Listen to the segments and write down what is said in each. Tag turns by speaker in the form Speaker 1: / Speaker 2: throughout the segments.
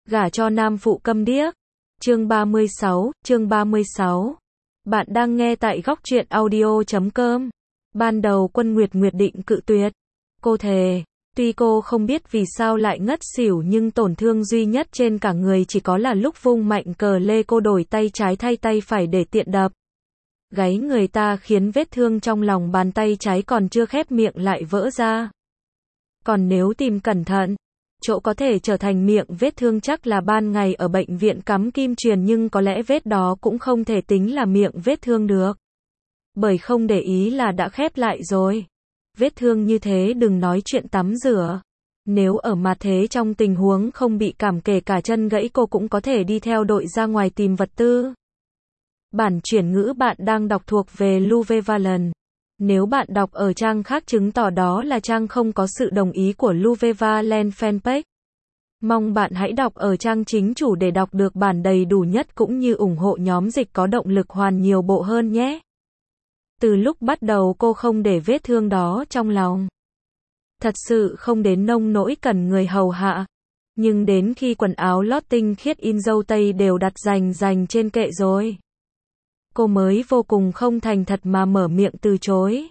Speaker 1: Gả cho nam phụ câm điếc. Chương 36. Bạn đang nghe tại góc truyện audio.com. Ban đầu Quân Nguyệt Nguyệt định cự tuyệt. Cô thề, tuy cô không biết vì sao lại ngất xỉu nhưng tổn thương duy nhất trên cả người chỉ có là lúc vung mạnh cờ lê cô đổi tay trái thay tay phải để tiện đập gáy người ta khiến vết thương trong lòng bàn tay trái còn chưa khép miệng lại vỡ ra. Còn nếu tìm cẩn thận, chỗ có thể trở thành miệng vết thương chắc là ban ngày ở bệnh viện cắm kim truyền, nhưng có lẽ vết đó cũng không thể tính là miệng vết thương được. Bởi không để ý là đã khép lại rồi. Vết thương như thế đừng nói chuyện tắm rửa. Nếu ở mặt thế trong tình huống không bị cảm kể cả chân gãy cô cũng có thể đi theo đội ra ngoài tìm vật tư. Bản chuyển ngữ bạn đang đọc thuộc về Louve Valen. Nếu bạn đọc ở trang khác chứng tỏ đó là trang không có sự đồng ý của Louve Valen fanpage. Mong bạn hãy đọc ở trang chính chủ để đọc được bản đầy đủ nhất cũng như ủng hộ nhóm dịch có động lực hoàn nhiều bộ hơn nhé. Từ lúc bắt đầu cô không để vết thương đó trong lòng. Thật sự không đến nông nỗi cần người hầu hạ. Nhưng đến khi quần áo lót tinh khiết in dâu tây đều đặt rành trên kệ rồi, cô mới vô cùng không thành thật mà mở miệng từ chối.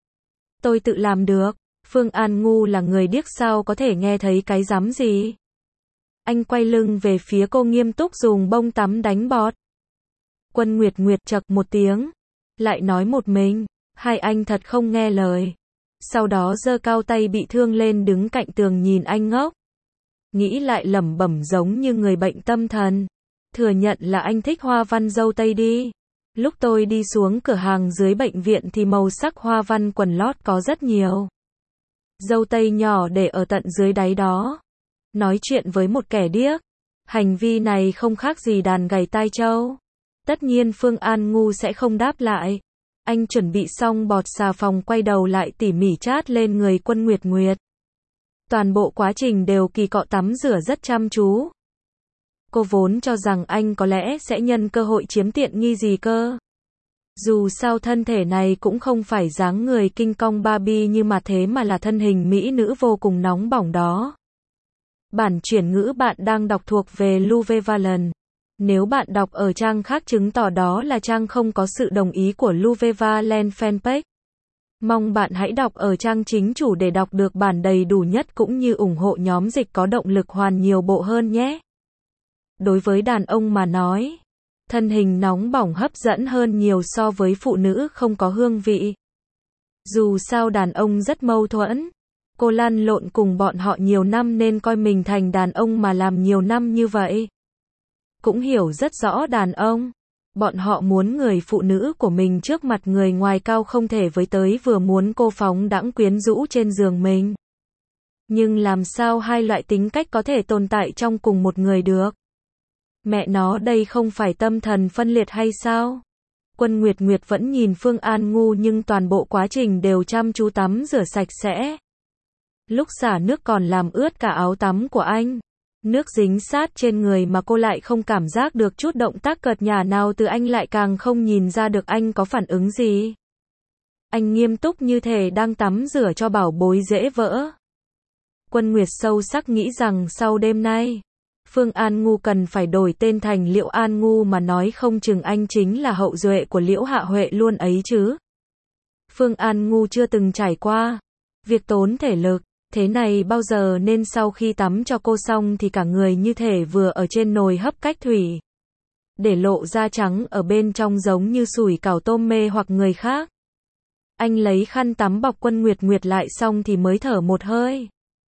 Speaker 1: Tôi tự làm được. Phương An ngu là người điếc sao có thể nghe thấy cái rắm gì. Anh quay lưng về phía cô nghiêm túc dùng bông tắm đánh bọt. Quân Nguyệt Nguyệt chậc một tiếng. Lại nói một mình. Hai anh thật không nghe lời. Sau đó giơ cao tay bị thương lên đứng cạnh tường nhìn anh ngốc. Nghĩ lại lẩm bẩm giống như người bệnh tâm thần. Thừa nhận là anh thích hoa văn dâu tây đi. Lúc tôi đi xuống cửa hàng dưới bệnh viện thì màu sắc hoa văn quần lót có rất nhiều. Dâu tây nhỏ để ở tận dưới đáy đó. Nói chuyện với một kẻ điếc. Hành vi này không khác gì đàn gầy tai trâu. Tất nhiên Phương An ngu sẽ không đáp lại. Anh chuẩn bị xong bọt xà phòng quay đầu lại tỉ mỉ chát lên người Quân Nguyệt Nguyệt. Toàn bộ quá trình đều kỳ cọ tắm rửa rất chăm chú. Cô vốn cho rằng anh có lẽ sẽ nhân cơ hội chiếm tiện nghi gì cơ. Dù sao thân thể này cũng không phải dáng người kinh cong Barbie như mà thế mà là thân hình mỹ nữ vô cùng nóng bỏng đó. Bản chuyển ngữ bạn đang đọc thuộc về Louve Valen. Nếu bạn đọc ở trang khác chứng tỏ đó là trang không có sự đồng ý của Louve Valen fanpage. Mong bạn hãy đọc ở trang chính chủ để đọc được bản đầy đủ nhất cũng như ủng hộ nhóm dịch có động lực hoàn nhiều bộ hơn nhé. Đối với đàn ông mà nói, thân hình nóng bỏng hấp dẫn hơn nhiều so với phụ nữ không có hương vị. Dù sao đàn ông rất mâu thuẫn. Cô lăn lộn cùng bọn họ nhiều năm nên coi mình thành đàn ông mà làm nhiều năm như vậy. Cũng hiểu rất rõ đàn ông. Bọn họ muốn người phụ nữ của mình trước mặt người ngoài cao không thể với tới vừa muốn cô phóng đãng quyến rũ trên giường mình. Nhưng làm sao hai loại tính cách có thể tồn tại trong cùng một người được? Mẹ nó đây không phải tâm thần phân liệt hay sao? Quân Nguyệt Nguyệt vẫn nhìn Phương An ngu nhưng toàn bộ quá trình đều chăm chú tắm rửa sạch sẽ. Lúc xả nước còn làm ướt cả áo tắm của anh. Nước dính sát trên người mà cô lại không cảm giác được chút động tác cợt nhả nào từ anh, lại càng không nhìn ra được anh có phản ứng gì. Anh nghiêm túc như thể đang tắm rửa cho bảo bối dễ vỡ. Quân Nguyệt sâu sắc nghĩ rằng sau đêm nay, Phương An ngu cần phải đổi tên thành Liễu An ngu mà nói không chừng anh chính là hậu duệ của Liễu Hạ Huệ luôn ấy chứ. Phương An ngu chưa từng trải qua việc tốn thể lực thế này bao giờ nên sau khi tắm cho cô xong thì cả người như thể vừa ở trên nồi hấp cách thủy. Để lộ da trắng ở bên trong giống như sủi cảo tôm mê hoặc người khác. Anh lấy khăn tắm bọc Quân Nguyệt Nguyệt lại xong thì mới thở một hơi.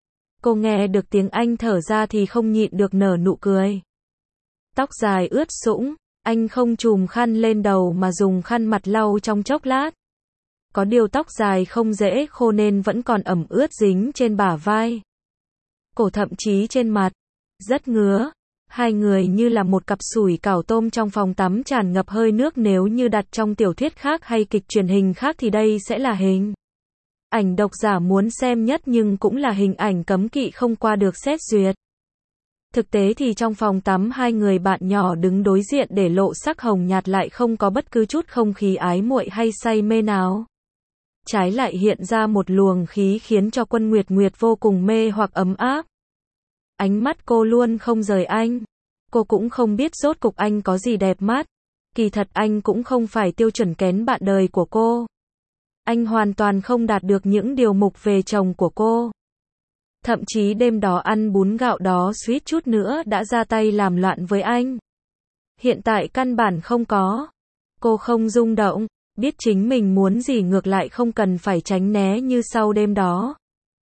Speaker 1: Cô nghe được tiếng anh thở ra thì không nhịn được nở nụ cười. Tóc dài ướt sũng, anh không chùm khăn lên đầu mà dùng khăn mặt lau trong chốc lát. Có điều tóc dài không dễ khô nên vẫn còn ẩm ướt dính trên bả vai, cổ thậm chí trên mặt. Rất ngứa. Hai người như là một cặp sủi cảo tôm trong phòng tắm tràn ngập hơi nước. Nếu như đặt trong tiểu thuyết khác hay kịch truyền hình khác thì đây sẽ là hình ảnh độc giả muốn xem nhất, nhưng cũng là hình ảnh cấm kỵ không qua được xét duyệt. Thực tế thì trong phòng tắm hai người bạn nhỏ đứng đối diện để lộ sắc hồng nhạt lại không có bất cứ chút không khí ái muội hay say mê nào. Trái lại hiện ra một luồng khí khiến cho Quân Nguyệt Nguyệt vô cùng mê hoặc ấm áp. Ánh mắt cô luôn không rời anh. Cô cũng không biết rốt cục anh có gì đẹp mắt. Kỳ thật anh cũng không phải tiêu chuẩn kén bạn đời của cô. Anh hoàn toàn không đạt được những điều mục về chồng của cô. Thậm chí đêm đó ăn bún gạo đó suýt chút nữa đã ra tay làm loạn với anh. Hiện tại căn bản không có. Cô không rung động, biết chính mình muốn gì ngược lại không cần phải tránh né như sau đêm đó.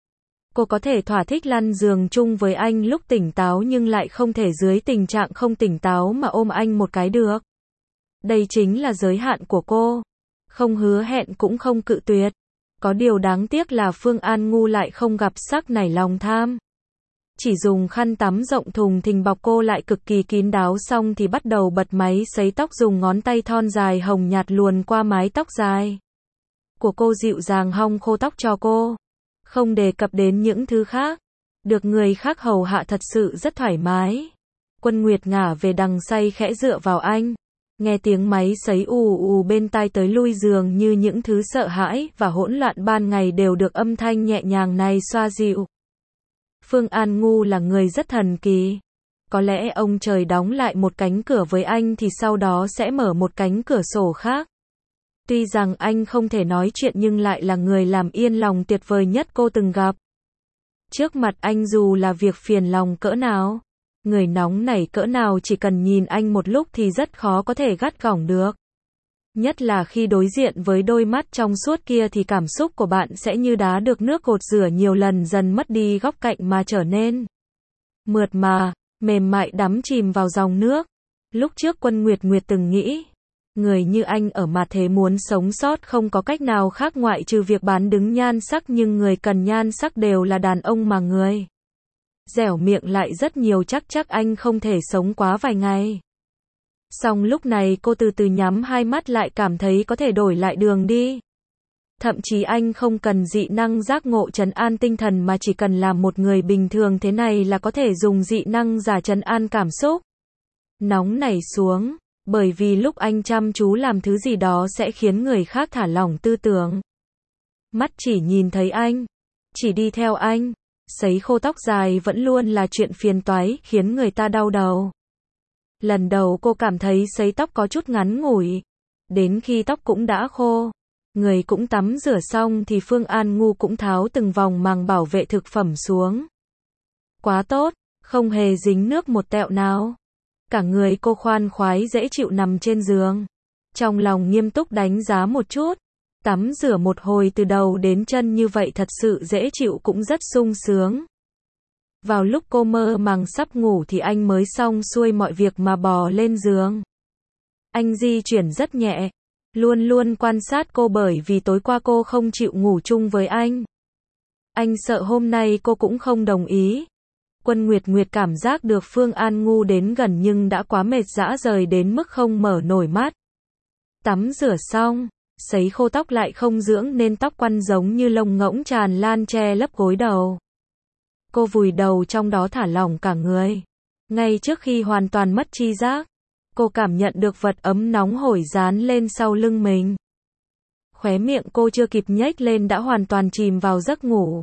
Speaker 1: Cô có thể thỏa thích lăn giường chung với anh lúc tỉnh táo nhưng lại không thể dưới tình trạng không tỉnh táo mà ôm anh một cái được. Đây chính là giới hạn của cô. Không hứa hẹn cũng không cự tuyệt. Có điều đáng tiếc là Phương An Ngu lại không gặp sắc nảy lòng tham. Chỉ dùng khăn tắm rộng thùng thình bọc cô lại cực kỳ kín đáo xong thì bắt đầu bật máy sấy tóc dùng ngón tay thon dài hồng nhạt luồn qua mái tóc dài của cô dịu dàng hong khô tóc cho cô. Không đề cập đến những thứ khác. Được người khác hầu hạ thật sự rất thoải mái. Quân Nguyệt ngả về đằng say khẽ dựa vào anh. Nghe tiếng máy sấy ù ù bên tai tới lui dường như những thứ sợ hãi và hỗn loạn ban ngày đều được âm thanh nhẹ nhàng này xoa dịu. Phương An Ngu là người rất thần kỳ. Có lẽ ông trời đóng lại một cánh cửa với anh thì sau đó sẽ mở một cánh cửa sổ khác. Tuy rằng anh không thể nói chuyện nhưng lại là người làm yên lòng tuyệt vời nhất cô từng gặp. Trước mặt anh dù là việc phiền lòng cỡ nào, người nóng nảy cỡ nào chỉ cần nhìn anh một lúc thì rất khó có thể gắt gỏng được. Nhất là khi đối diện với đôi mắt trong suốt kia thì cảm xúc của bạn sẽ như đá được nước gột rửa nhiều lần dần mất đi góc cạnh mà trở nên mượt mà, mềm mại đắm chìm vào dòng nước. Lúc trước Quân Nguyệt Nguyệt từng nghĩ, người như anh ở mặt thế muốn sống sót không có cách nào khác ngoại trừ việc bán đứng nhan sắc nhưng người cần nhan sắc đều là đàn ông mà người dẻo miệng lại rất nhiều chắc anh không thể sống quá vài ngày. Song lúc này cô từ từ nhắm hai mắt lại cảm thấy có thể đổi lại đường đi. Thậm chí anh không cần dị năng giác ngộ trấn an tinh thần mà chỉ cần làm một người bình thường thế này là có thể dùng dị năng giả trấn an cảm xúc nóng nảy xuống, bởi vì lúc anh chăm chú làm thứ gì đó sẽ khiến người khác thả lỏng tư tưởng. Mắt chỉ nhìn thấy anh, chỉ đi theo anh, sấy khô tóc dài vẫn luôn là chuyện phiền toái, khiến người ta đau đầu. Lần đầu cô cảm thấy sấy tóc có chút ngắn ngủi. Đến khi tóc cũng đã khô, người cũng tắm rửa xong thì Phương An Ngu cũng tháo từng vòng màng bảo vệ thực phẩm xuống. Quá tốt, không hề dính nước một tẹo nào. Cả người cô khoan khoái dễ chịu nằm trên giường. Trong lòng nghiêm túc đánh giá một chút. Tắm rửa một hồi từ đầu đến chân như vậy thật sự dễ chịu cũng rất sung sướng. Vào lúc cô mơ màng sắp ngủ thì anh mới xong xuôi mọi việc mà bò lên giường. Anh di chuyển rất nhẹ, luôn luôn quan sát cô bởi vì tối qua cô không chịu ngủ chung với anh. Anh sợ hôm nay cô cũng không đồng ý. Quân Nguyệt Nguyệt cảm giác được Phương An Ngu đến gần nhưng đã quá mệt rã rời đến mức không mở nổi mắt. Tắm rửa xong, sấy khô tóc lại không dưỡng nên tóc quăn giống như lông ngỗng tràn lan che lấp gối đầu. Cô vùi đầu trong đó thả lỏng cả người. Ngay trước khi hoàn toàn mất tri giác, cô cảm nhận được vật ấm nóng hổi dán lên sau lưng mình. Khóe miệng cô chưa kịp nhếch lên đã hoàn toàn chìm vào giấc ngủ.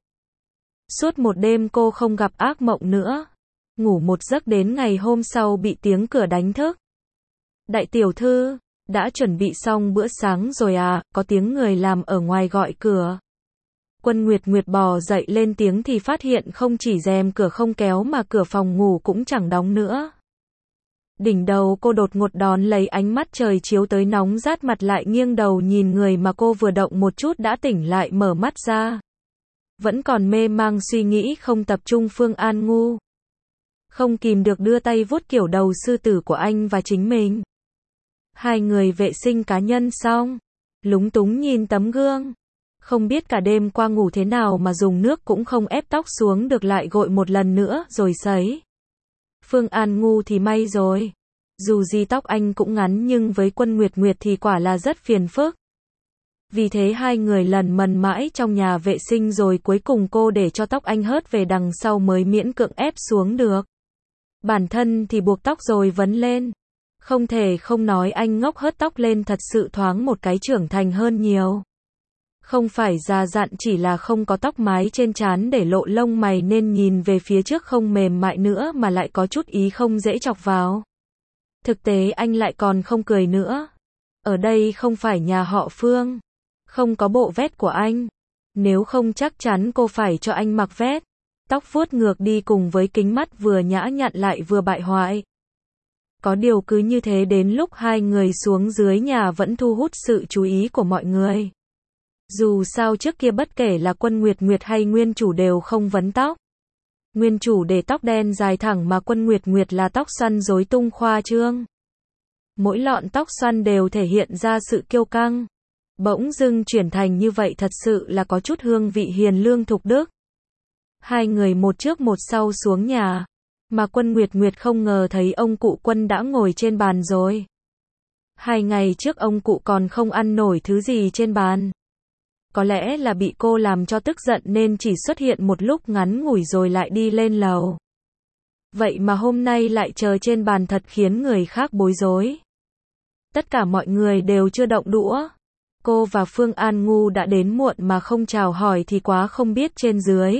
Speaker 1: Suốt một đêm cô không gặp ác mộng nữa. Ngủ một giấc đến ngày hôm sau bị tiếng cửa đánh thức. Đại tiểu thư, đã chuẩn bị xong bữa sáng rồi à, có tiếng người làm ở ngoài gọi cửa. Quân Nguyệt Nguyệt bò dậy lên tiếng thì phát hiện không chỉ rèm cửa không kéo mà cửa phòng ngủ cũng chẳng đóng nữa. Đỉnh đầu cô đột ngột đón lấy ánh mắt trời chiếu tới nóng rát mặt lại nghiêng đầu nhìn người mà cô vừa động một chút đã tỉnh lại mở mắt ra. Vẫn còn mê mang suy nghĩ không tập trung Phương An Ngu. Không kìm được đưa tay vuốt kiểu đầu sư tử của anh và chính mình. Hai người vệ sinh cá nhân xong, lúng túng nhìn tấm gương. Không biết cả đêm qua ngủ thế nào mà dùng nước cũng không ép tóc xuống được lại gội một lần nữa rồi sấy. Phương An Ngu thì may rồi. Dù gì tóc anh cũng ngắn nhưng với Quân Nguyệt Nguyệt thì quả là rất phiền phức. Vì thế hai người lần mần mãi trong nhà vệ sinh rồi cuối cùng cô để cho tóc anh hớt về đằng sau mới miễn cưỡng ép xuống được. Bản thân thì buộc tóc rồi vấn lên. Không thể không nói anh ngốc hớt tóc lên thật sự thoáng một cái trưởng thành hơn nhiều. Không phải già dặn, chỉ là không có tóc mái trên trán để lộ lông mày nên nhìn về phía trước không mềm mại nữa mà lại có chút ý không dễ chọc vào. Thực tế anh lại còn không cười nữa. Ở đây không phải nhà họ Phương. Không có bộ vest của anh. Nếu không chắc chắn cô phải cho anh mặc vest. Tóc vuốt ngược đi cùng với kính mắt vừa nhã nhặn lại vừa bại hoại. Có điều cứ như thế đến lúc hai người xuống dưới nhà vẫn thu hút sự chú ý của mọi người. Dù sao trước kia bất kể là Quân Nguyệt Nguyệt hay nguyên chủ đều không vấn tóc. Nguyên chủ để tóc đen dài thẳng mà Quân Nguyệt Nguyệt là tóc xoăn rối tung khoa trương. Mỗi lọn tóc xoăn đều thể hiện ra sự kiêu căng. Bỗng dưng chuyển thành như vậy thật sự là có chút hương vị hiền lương thục đức. Hai người một trước một sau xuống nhà. Mà Quân Nguyệt Nguyệt không ngờ thấy ông cụ Quân đã ngồi trên bàn rồi. 2 ngày trước ông cụ còn không ăn nổi thứ gì trên bàn. Có lẽ là bị cô làm cho tức giận nên chỉ xuất hiện một lúc ngắn ngủi rồi lại đi lên lầu. Vậy mà hôm nay lại chờ trên bàn thật khiến người khác bối rối. Tất cả mọi người đều chưa động đũa. Cô và Phương An Ngu đã đến muộn mà không chào hỏi thì quá không biết trên dưới.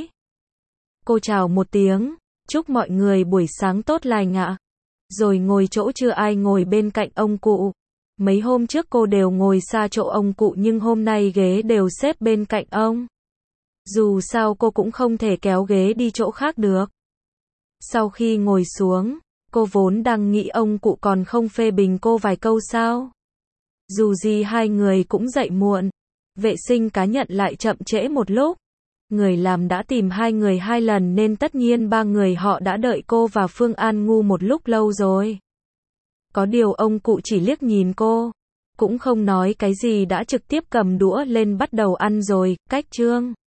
Speaker 1: Cô chào một tiếng, chúc mọi người buổi sáng tốt lành ạ. Rồi ngồi chỗ chưa ai ngồi bên cạnh ông cụ. Mấy hôm trước cô đều ngồi xa chỗ ông cụ nhưng hôm nay ghế đều xếp bên cạnh ông. Dù sao cô cũng không thể kéo ghế đi chỗ khác được. Sau khi ngồi xuống, cô vốn đang nghĩ ông cụ còn không phê bình cô vài câu sao. Dù gì hai người cũng dậy muộn, vệ sinh cá nhân lại chậm trễ một lúc. Người làm đã tìm hai người 2 lần nên tất nhiên 3 người họ đã đợi cô và Phương An Ngu một lúc lâu rồi. Có điều ông cụ chỉ liếc nhìn cô, cũng không nói cái gì đã trực tiếp cầm đũa lên bắt đầu ăn rồi, cách chương.